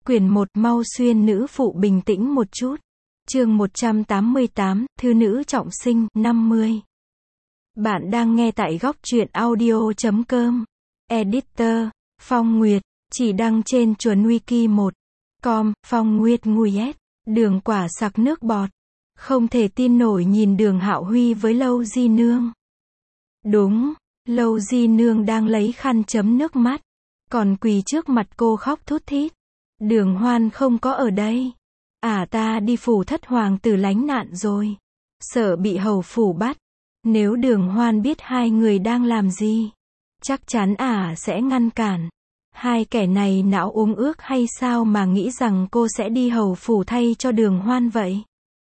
Quyển 1 Mau xuyên nữ phụ bình tĩnh một chút. Chương 188, Thư nữ trọng sinh, 50. Bạn đang nghe tại góc truyện audio.com. Editor, Phong Nguyệt, chỉ đăng trên chuẩn wiki 1.com, Phong Nguyệt Nguyệt, Đường quả sặc nước bọt. Không thể tin nổi nhìn Đường Hạo Huy với Lâu Di Nương. Đúng, Lâu Di Nương đang lấy khăn chấm nước mắt, còn quỳ trước mặt cô khóc thút thít. Đường Hoan không có ở đây. Ta đi phủ thất hoàng tử lánh nạn rồi. Sợ bị hầu phủ bắt. Nếu Đường Hoan biết hai người đang làm gì, chắc chắn sẽ ngăn cản. Hai kẻ này não uống ước hay sao mà nghĩ rằng cô sẽ đi hầu phủ thay cho Đường Hoan vậy?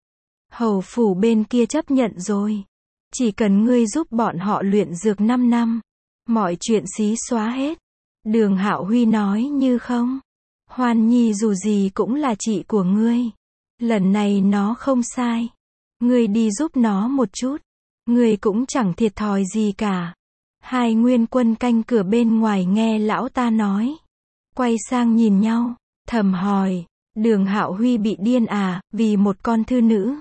Hầu phủ bên kia chấp nhận rồi. Chỉ cần ngươi giúp bọn họ luyện dược 5 năm, mọi chuyện xí xóa hết. Đường Hạo Huy nói như không. Hoan Nhi dù gì cũng là chị của ngươi. Lần này nó không sai. Ngươi đi giúp nó một chút. Ngươi cũng chẳng thiệt thòi gì cả. Hai nguyên quân canh cửa bên ngoài nghe lão ta nói. Quay sang nhìn nhau, thầm hỏi, Đường Hạo Huy bị điên vì một con thư nữ.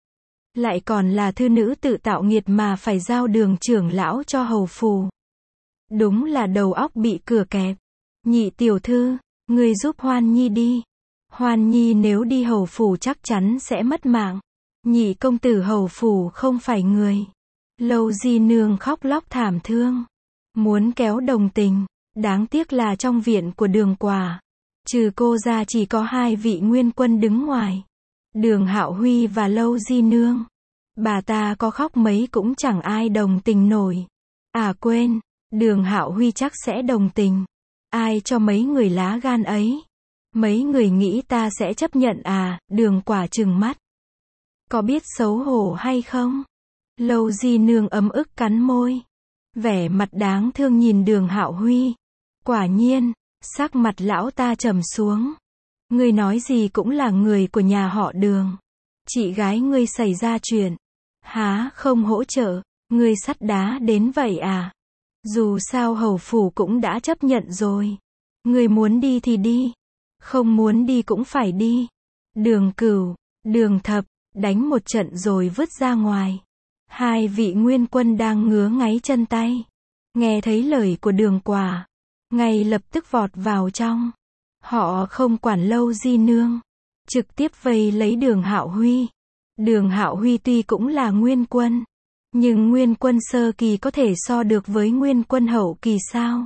Lại còn là thư nữ tự tạo nghiệt mà phải giao Đường trưởng lão cho hầu phù. Đúng là đầu óc bị cửa kẹp. Nhị tiểu thư, ngươi giúp Hoan Nhi đi. Hoan Nhi nếu đi hầu phủ chắc chắn sẽ mất mạng. Nhị công tử hầu phủ không phải người. Lâu Di Nương khóc lóc thảm thương, muốn kéo đồng tình. Đáng tiếc là trong viện của Đường quả, trừ cô ra chỉ có hai vị nguyên quân đứng ngoài. Đường Hạo Huy và Lâu Di Nương. Bà ta có khóc mấy cũng chẳng ai đồng tình nổi. Quên, Đường Hạo Huy chắc sẽ đồng tình. Ai cho mấy người lá gan ấy? Mấy người nghĩ ta sẽ chấp nhận Đường quả trừng mắt. Có biết xấu hổ hay không? Lâu Di Nương ấm ức cắn môi. Vẻ mặt đáng thương nhìn Đường Hạo Huy. Quả nhiên, sắc mặt lão ta trầm xuống. Ngươi nói gì cũng là người của nhà họ Đường. Chị gái ngươi xảy ra chuyện. Không hỗ trợ, ngươi sắt đá đến vậy Dù sao hầu phủ cũng đã chấp nhận rồi. Ngươi muốn đi thì đi. Không muốn đi cũng phải đi. Đường Cửu, Đường Thập, đánh một trận rồi vứt ra ngoài. Hai vị nguyên quân đang ngứa ngáy chân tay. Nghe thấy lời của Đường quả, ngay lập tức vọt vào trong. Họ không quản Lâu Di Nương, trực tiếp vây lấy Đường Hạo Huy. Đường Hạo Huy tuy cũng là nguyên quân, nhưng nguyên quân sơ kỳ có thể so được với nguyên quân hậu kỳ sao?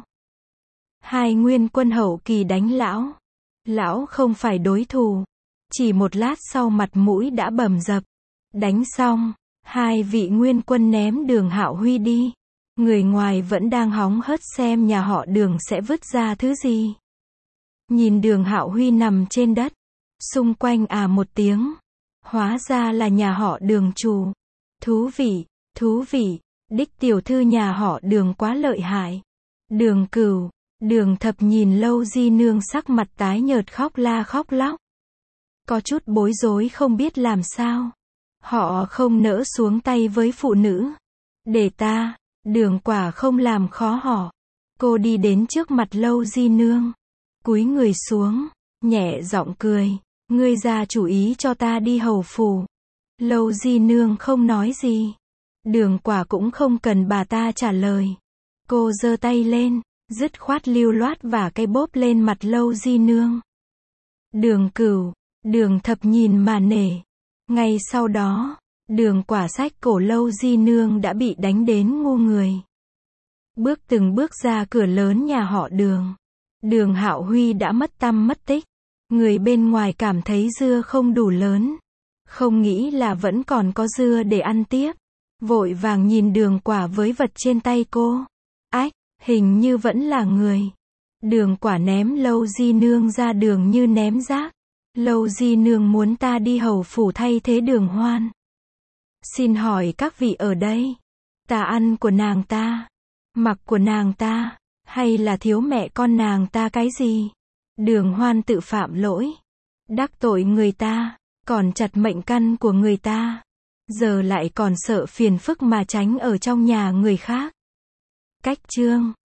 Hai nguyên quân hậu kỳ đánh lão. Lão không phải đối thủ. Chỉ một lát sau mặt mũi đã bầm dập. Đánh xong, hai vị nguyên quân ném Đường Hạo Huy đi. Người ngoài vẫn đang hóng hớt xem nhà họ Đường sẽ vứt ra thứ gì. Nhìn Đường Hạo Huy nằm trên đất, xung quanh một tiếng. Hóa ra là nhà họ Đường chủ. Thú vị, đích tiểu thư nhà họ Đường quá lợi hại. Đường Cửu, Đường Thập nhìn Lâu Di Nương sắc mặt tái nhợt khóc la khóc lóc. Có chút bối rối không biết làm sao. Họ không nỡ xuống tay với phụ nữ. Để ta, Đường quả không làm khó họ. Cô đi đến trước mặt Lâu Di Nương, cúi người xuống, nhẹ giọng cười. Ngươi ra chủ ý cho ta đi hầu phủ. Lâu Di Nương không nói gì. Đường quả cũng không cần bà ta trả lời. Cô giơ tay lên, dứt khoát lưu loát và cây bóp lên mặt Lâu Di Nương. Đường Cửu, Đường Thập nhìn mà nể. Ngay sau đó, Đường quả xách cổ Lâu Di Nương đã bị đánh đến ngu người. Bước từng bước ra cửa lớn nhà họ Đường. Đường Hạo Huy đã mất tăm mất tích. Người bên ngoài cảm thấy dưa không đủ lớn. Không nghĩ là vẫn còn có dưa để ăn tiếp. Vội vàng nhìn Đường quả với vật trên tay cô. Hình như vẫn là người. Đường quả ném Lâu Di Nương ra đường như ném rác. Lâu Di Nương muốn ta đi hầu phủ thay thế Đường Hoan. Xin hỏi các vị ở đây, ta ăn của nàng ta, mặc của nàng ta, hay là thiếu mẹ con nàng ta cái gì? Đường Hoan tự phạm lỗi, đắc tội người ta, còn chặt mệnh căn của người ta. Giờ lại còn sợ phiền phức mà tránh ở trong nhà người khác. Cách chương